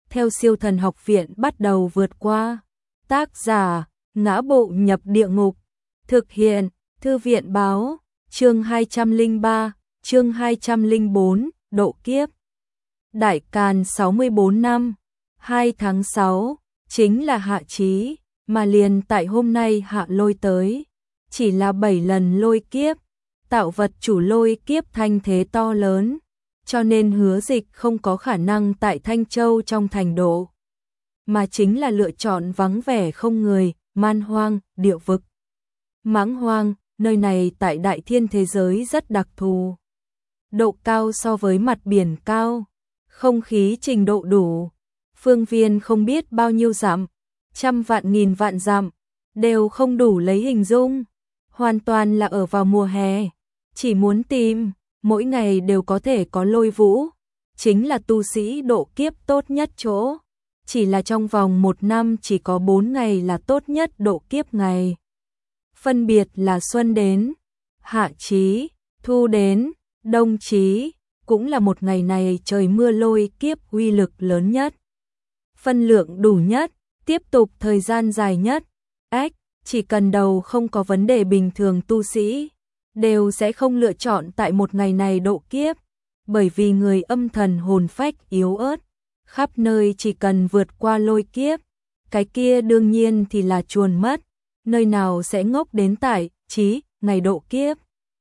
theo Siêu Thần Học Viện bắt đầu vượt qua. Tác giả: Ngã Bộ Nhập Địa Ngục. Thực hiện: Thư viện báo. Chương 203, chương 204, độ kiếp. Đại Càn 64 năm, 2 tháng 6, chính là hạ chí, mà liền tại hôm nay hạ lôi tới. Chỉ là 7 lần lôi kiếp, tạo vật chủ lôi kiếp thanh thế to lớn, cho nên Hứa Dịch không có khả năng tại Thanh Châu trong thành độ, mà chính là lựa chọn vắng vẻ không người, man hoang, địa vực. Mãng hoang, nơi này tại đại thiên thế giới rất đặc thù. Độ cao so với mặt biển cao, không khí trình độ đủ, phương viên không biết bao nhiêu dặm, trăm vạn nghìn vạn dặm, đều không đủ lấy hình dung. Hoàn toàn là ở vào mùa hè, chỉ muốn tìm, mỗi ngày đều có thể có lôi vũ, chính là tu sĩ độ kiếp tốt nhất chỗ. Chỉ là trong vòng 1 năm chỉ có 4 ngày là tốt nhất độ kiếp ngày. Phân biệt là xuân đến, hạ chí, thu đến, đông chí, cũng là một ngày này trời mưa lôi kiếp uy lực lớn nhất. Phân lượng đủ nhất, tiếp tục thời gian dài nhất. Chỉ cần đầu không có vấn đề bình thường tu sĩ, đều sẽ không lựa chọn tại một ngày này độ kiếp, bởi vì người âm thần hồn phách yếu ớt, khắp nơi chỉ cần vượt qua lôi kiếp, cái kia đương nhiên thì là chuồn mất, nơi nào sẽ ngốc đến tại chí ngày độ kiếp.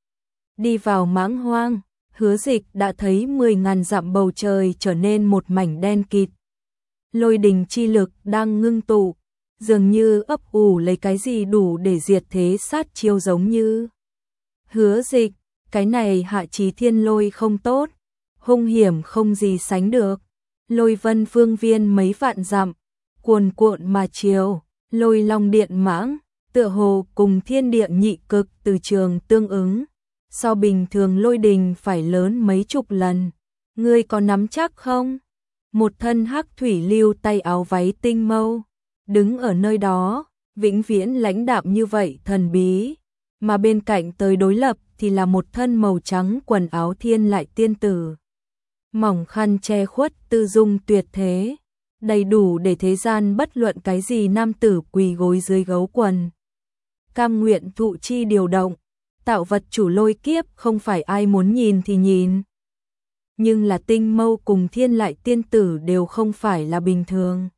Đi vào mãng hoang, Hứa Dịch đã thấy 10.000 dặm bầu trời trở nên một mảnh đen kịt. Lôi đình chi lực đang ngưng tụ, dường như ấp ủ lấy cái gì đủ để diệt thế sát chiêu giống như. Hứa Dịch, cái này hạ chí thiên lôi không tốt, hung hiểm không gì sánh được. Lôi vân phương viên mấy vạn dặm, cuồn cuộn mà chiều, lôi long điện mãng, tựa hồ cùng thiên địa nhị cực từ trường tương ứng. So bình thường lôi đình phải lớn mấy chục lần. Ngươi có nắm chắc không? Một thân hắc thủy lưu tay áo váy tinh mâu, đứng ở nơi đó, vĩnh viễn lãnh đạm như vậy thần bí. Mà bên cạnh tới đối lập thì là một thân màu trắng quần áo thiên lại tiên tử. Mỏng khăn che khuất tư dung tuyệt thế, đầy đủ để thế gian bất luận cái gì nam tử quỳ gối dưới gấu quần. Cam nguyện thụ chi điều động, tạo vật chủ lôi kiếp không phải ai muốn nhìn thì nhìn. Nhưng là tinh mâu cùng thiên lại tiên tử đều không phải là bình thường.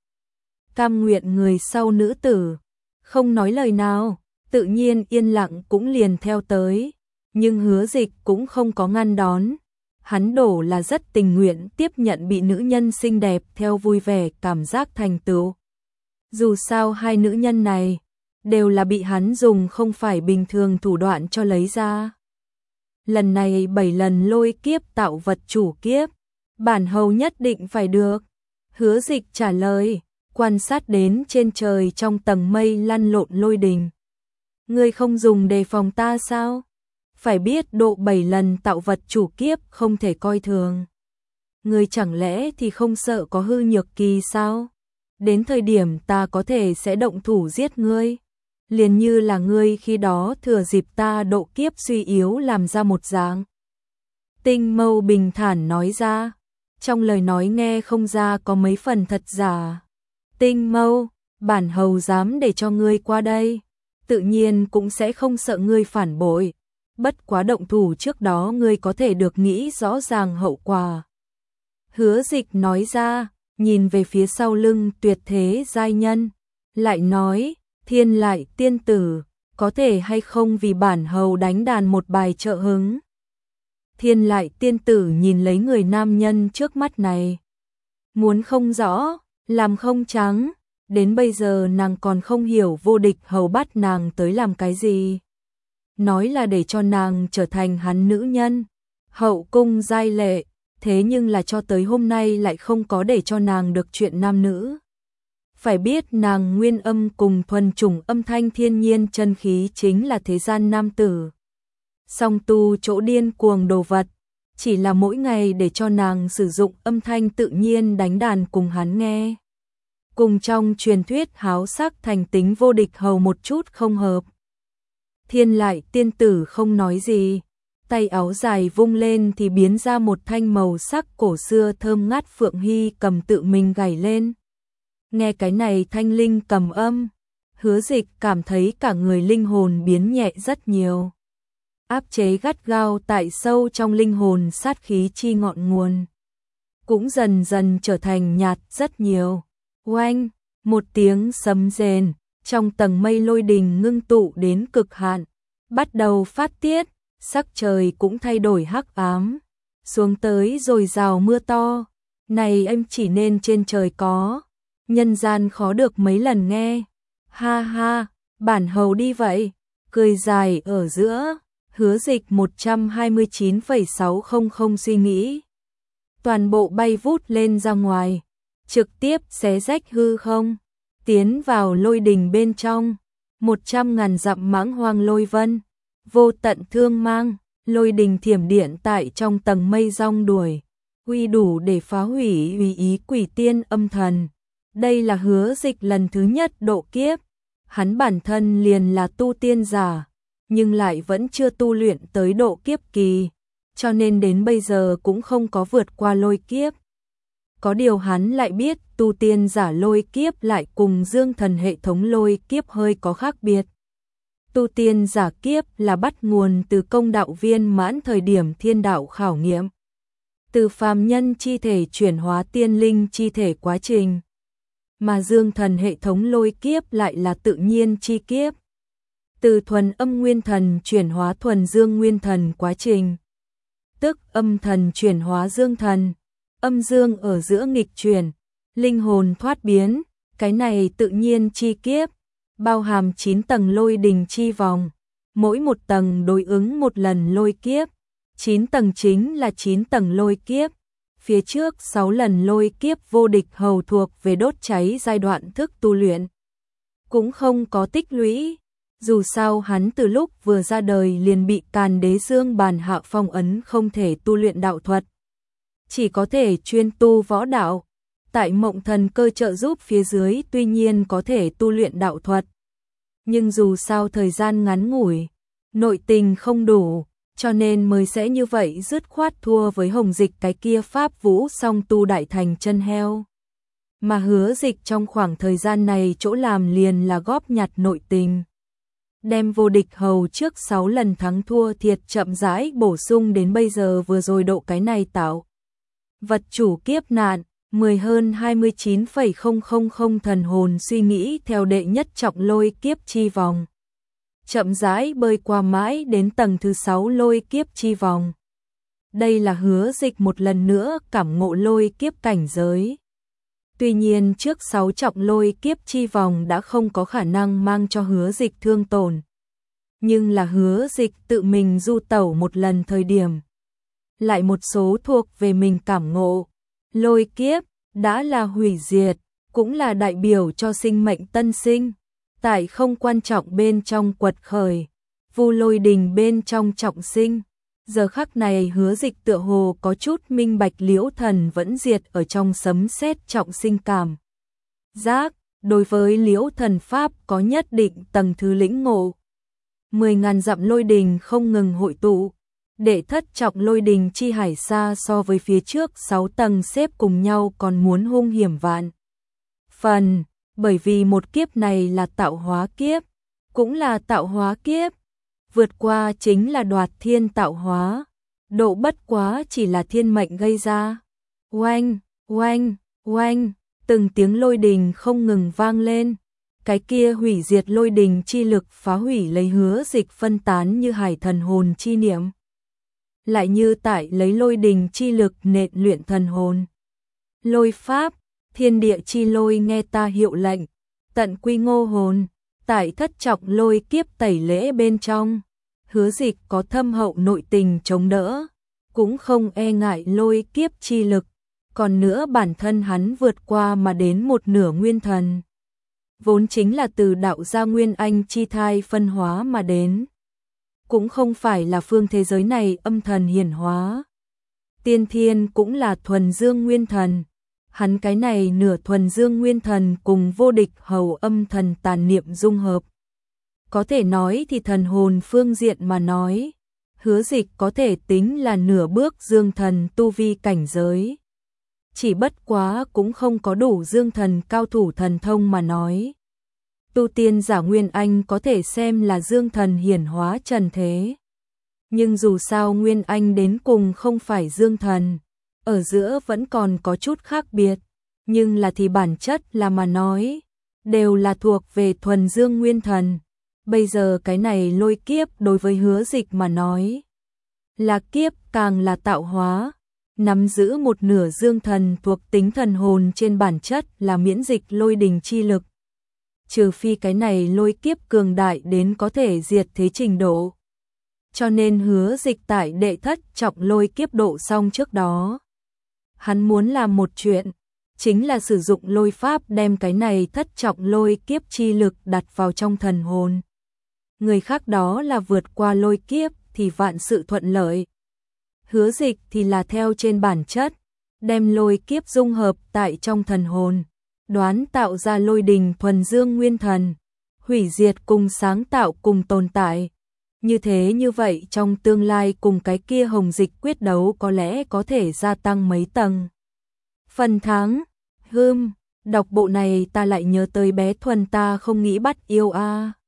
Cam nguyện người sau nữ tử, không nói lời nào, tự nhiên yên lặng cũng liền theo tới. Nhưng Hứa Dịch cũng không có ngăn đón. Hắn đổ là rất tình nguyện tiếp nhận bị nữ nhân xinh đẹp theo vui vẻ cảm giác thành tựu. Dù sao hai nữ nhân này đều là bị hắn dùng không phải bình thường thủ đoạn cho lấy ra. Lần này 7 lần lôi kiếp tạo vật chủ kiếp, bản hầu nhất định phải được. Hứa Dịch trả lời, quan sát đến trên trời trong tầng mây lăn lộn lôi đình. Ngươi không dùng đề phòng ta sao? Phải biết độ 7 lần tạo vật chủ kiếp không thể coi thường. Ngươi chẳng lẽ thì không sợ có hư nhược kỳ sao? Đến thời điểm ta có thể sẽ động thủ giết ngươi. Liền như là ngươi khi đó thừa dịp ta độ kiếp suy yếu làm ra một dạng. Tinh mâu bình thản nói ra, trong lời nói nghe không ra có mấy phần thật giả. Tinh mâu, bản hầu dám để cho ngươi qua đây, tự nhiên cũng sẽ không sợ ngươi phản bội. Bất quá động thủ trước đó ngươi có thể được nghĩ rõ ràng hậu quả. Hứa Dịch nói ra, nhìn về phía sau lưng tuyệt thế giai nhân, lại nói, thiên lại tiên tử, có thể hay không vì bản hầu đánh đàn một bài trợ hứng. Thiên lại tiên tử nhìn lấy người nam nhân trước mắt này. Muốn không rõ, làm không trắng, đến bây giờ nàng còn không hiểu vô địch hầu bắt nàng tới làm cái gì. Nói là để cho nàng trở thành hắn nữ nhân, hậu cung giai lệ, thế nhưng là cho tới hôm nay lại không có để cho nàng được chuyện nam nữ. Phải biết nàng nguyên âm cùng thuần chủng âm thanh thiên nhiên chân khí chính là thế gian nam tử. Song tu chỗ điên cuồng đồ vật, chỉ là mỗi ngày để cho nàng sử dụng âm thanh tự nhiên đánh đàn cùng hắn nghe. Cùng trong truyền thuyết háo sắc thành tính vô địch hầu một chút không hợp. Thiên lại tiên tử không nói gì, tay áo dài vung lên thì biến ra một thanh màu sắc cổ xưa thơm ngát Phượng Hy cầm tự mình gảy lên. Nghe cái này thanh linh cầm âm, Hứa Dịch cảm thấy cả người linh hồn biến nhẹ rất nhiều. Áp chế gắt gao tại sâu trong linh hồn sát khí chi ngọn nguồn, cũng dần dần trở thành nhạt rất nhiều. Oanh, một tiếng sấm rền, trong tầng mây lôi đình ngưng tụ đến cực hạn, bắt đầu phát tiết, sắc trời cũng thay đổi hắc ám, xuống tới rồi rào mưa to. Này em chỉ nên trên trời có, nhân gian khó được mấy lần nghe. Ha ha, bản hầu đi vậy, cười dài ở giữa. Hứa Dịch 129,600 suy nghĩ. Toàn bộ bay vút lên ra ngoài, trực tiếp xé rách hư không, tiến vào lôi đình bên trong. 100.000 dặm mãng hoang lôi vân, vô tận thương mang, lôi đình thiểm điện tại trong tầng mây rong đuổi, uy đủ để phá hủy uy ý quỷ tiên âm thần. Đây là Hứa Dịch lần thứ nhất độ kiếp, hắn bản thân liền là tu tiên giả, nhưng lại vẫn chưa tu luyện tới độ kiếp kỳ, cho nên đến bây giờ cũng không có vượt qua lôi kiếp. Có điều hắn lại biết tu tiên giả lôi kiếp lại cùng dương thần hệ thống lôi kiếp hơi có khác biệt. Tu tiên giả kiếp là bắt nguồn từ công đạo viên mãn thời điểm thiên đạo khảo nghiệm, từ phàm nhân chi thể chuyển hóa tiên linh chi thể quá trình, mà dương thần hệ thống lôi kiếp lại là tự nhiên chi kiếp, từ thuần âm nguyên thần chuyển hóa thuần dương nguyên thần quá trình, tức âm thần chuyển hóa dương thần, âm dương ở giữa nghịch chuyển, linh hồn thoát biến. Cái này tự nhiên chi kiếp bao hàm 9 tầng lôi đình chi vòng, mỗi một tầng đối ứng một lần lôi kiếp, 9 tầng chính là 9 tầng lôi kiếp. Phía trước 6 lần lôi kiếp vô địch hầu thuộc về đốt cháy giai đoạn thức tu luyện, cũng không có tích lũy. Dù sao hắn từ lúc vừa ra đời liền bị Càn Đế Dương bàn hạ phong ấn, không thể tu luyện đạo thuật, chỉ có thể chuyên tu võ đạo. Tại Mộng Thần Cơ trợ giúp phía dưới tuy nhiên có thể tu luyện đạo thuật, nhưng dù sao thời gian ngắn ngủi, nội tình không đủ, cho nên mới sẽ như vậy dứt khoát thua với Hồng Dịch cái kia pháp vũ song tu đại thành chân heo. Mà Hứa Dịch trong khoảng thời gian này chỗ làm liền là góp nhặt nội tình, đem vô địch hầu trước 6 lần thắng thua thiệt chậm rãi bổ sung đến bây giờ vừa rồi độ cái này tạo vật chủ kiếp nạn. 10 hơn 29,000 thần hồn suy nghĩ theo đệ nhất trọng lôi kiếp chi vòng, chậm rãi bơi qua mãi đến tầng thứ 6 lôi kiếp chi vòng. Đây là Hứa Dịch một lần nữa cảm ngộ lôi kiếp cảnh giới. Tuy nhiên trước 6 trọng lôi kiếp chi vòng đã không có khả năng mang cho Hứa Dịch thương tổn, nhưng là Hứa Dịch tự mình du tẩu một lần thời điểm, lại một số thuộc về mình cảm ngộ. Lôi kiếp đã là hủy diệt, cũng là đại biểu cho sinh mệnh tân sinh, tại không quan trọng bên trong quật khởi, vu lôi đình bên trong trọng sinh. Giờ khắc này Hứa Dịch tựa hồ có chút minh bạch Liễu Thần vẫn diệt ở trong sấm sét trọng sinh cảm giác, đối với Liễu Thần pháp có nhất định tầng thứ lĩnh ngộ. 10.000 dặm lôi đình không ngừng hội tụ, đệ thất trọng lôi đình chi hải xa so với phía trước 6 tầng xếp cùng nhau còn muốn hung hiểm vạn phần, bởi vì một kiếp này là tạo hóa kiếp, cũng là tạo hóa kiếp, vượt qua chính là đoạt thiên tạo hóa, độ bất quá chỉ là thiên mệnh gây ra. Oanh, oanh, oanh, từng tiếng lôi đình không ngừng vang lên, cái kia hủy diệt lôi đình chi lực phá hủy lấy Hứa Dịch phân tán như hải thần hồn chi niệm, lại như tại lấy lôi đình chi lực nện luyện thần hồn. Lôi pháp, thiên địa chi lôi nghe ta hiệu lệnh, tận quy ngô hồn, tại thất trọng lôi kiếp tẩy lễ bên trong, Hứa Dịch có thâm hậu nội tình chống đỡ, cũng không e ngại lôi kiếp chi lực, còn nữa bản thân hắn vượt qua mà đến một nửa nguyên thần, vốn chính là từ đạo gia nguyên anh chi thai phân hóa mà đến, cũng không phải là phương thế giới này âm thần hiển hóa. Tiên thiên cũng là thuần dương nguyên thần, hắn cái này nửa thuần dương nguyên thần cùng vô địch hầu âm thần tàn niệm dung hợp. Có thể nói thì thần hồn phương diện mà nói, Hứa Dịch có thể tính là nửa bước dương thần tu vi cảnh giới. Chỉ bất quá cũng không có đủ dương thần cao thủ thần thông mà nói. Tu tiên giả Nguyên Anh có thể xem là dương thần hiển hóa trần thế. Nhưng dù sao Nguyên Anh đến cùng không phải dương thần, ở giữa vẫn còn có chút khác biệt, nhưng là thì bản chất là mà nói, đều là thuộc về thuần dương nguyên thần. Bây giờ cái này lôi kiếp đối với Hứa Dịch mà nói, là kiếp càng là tạo hóa, nắm giữ một nửa dương thần thuộc tính thần hồn trên bản chất là miễn dịch lôi đình chi lực. Trừ phi cái này lôi kiếp cường đại đến có thể diệt thế trình độ. Cho nên Hứa Dịch tại đệ thất trọng lôi kiếp độ xong trước đó. Hắn muốn làm một chuyện, chính là sử dụng lôi pháp đem cái này thất trọng lôi kiếp chi lực đặt vào trong thần hồn. Người khác đó là vượt qua lôi kiếp thì vạn sự thuận lợi. Hứa Dịch thì là theo trên bản chất, đem lôi kiếp dung hợp tại trong thần hồn, đoán tạo ra lôi đình thuần dương nguyên thần, hủy diệt cùng sáng tạo cùng tồn tại. Như vậy trong tương lai cùng cái kia Hồng Dịch quyết đấu có lẽ có thể gia tăng mấy tầng. Phần thắng, đọc bộ này ta lại nhớ tới bé Thuần ta không nghĩ bắt yêu a.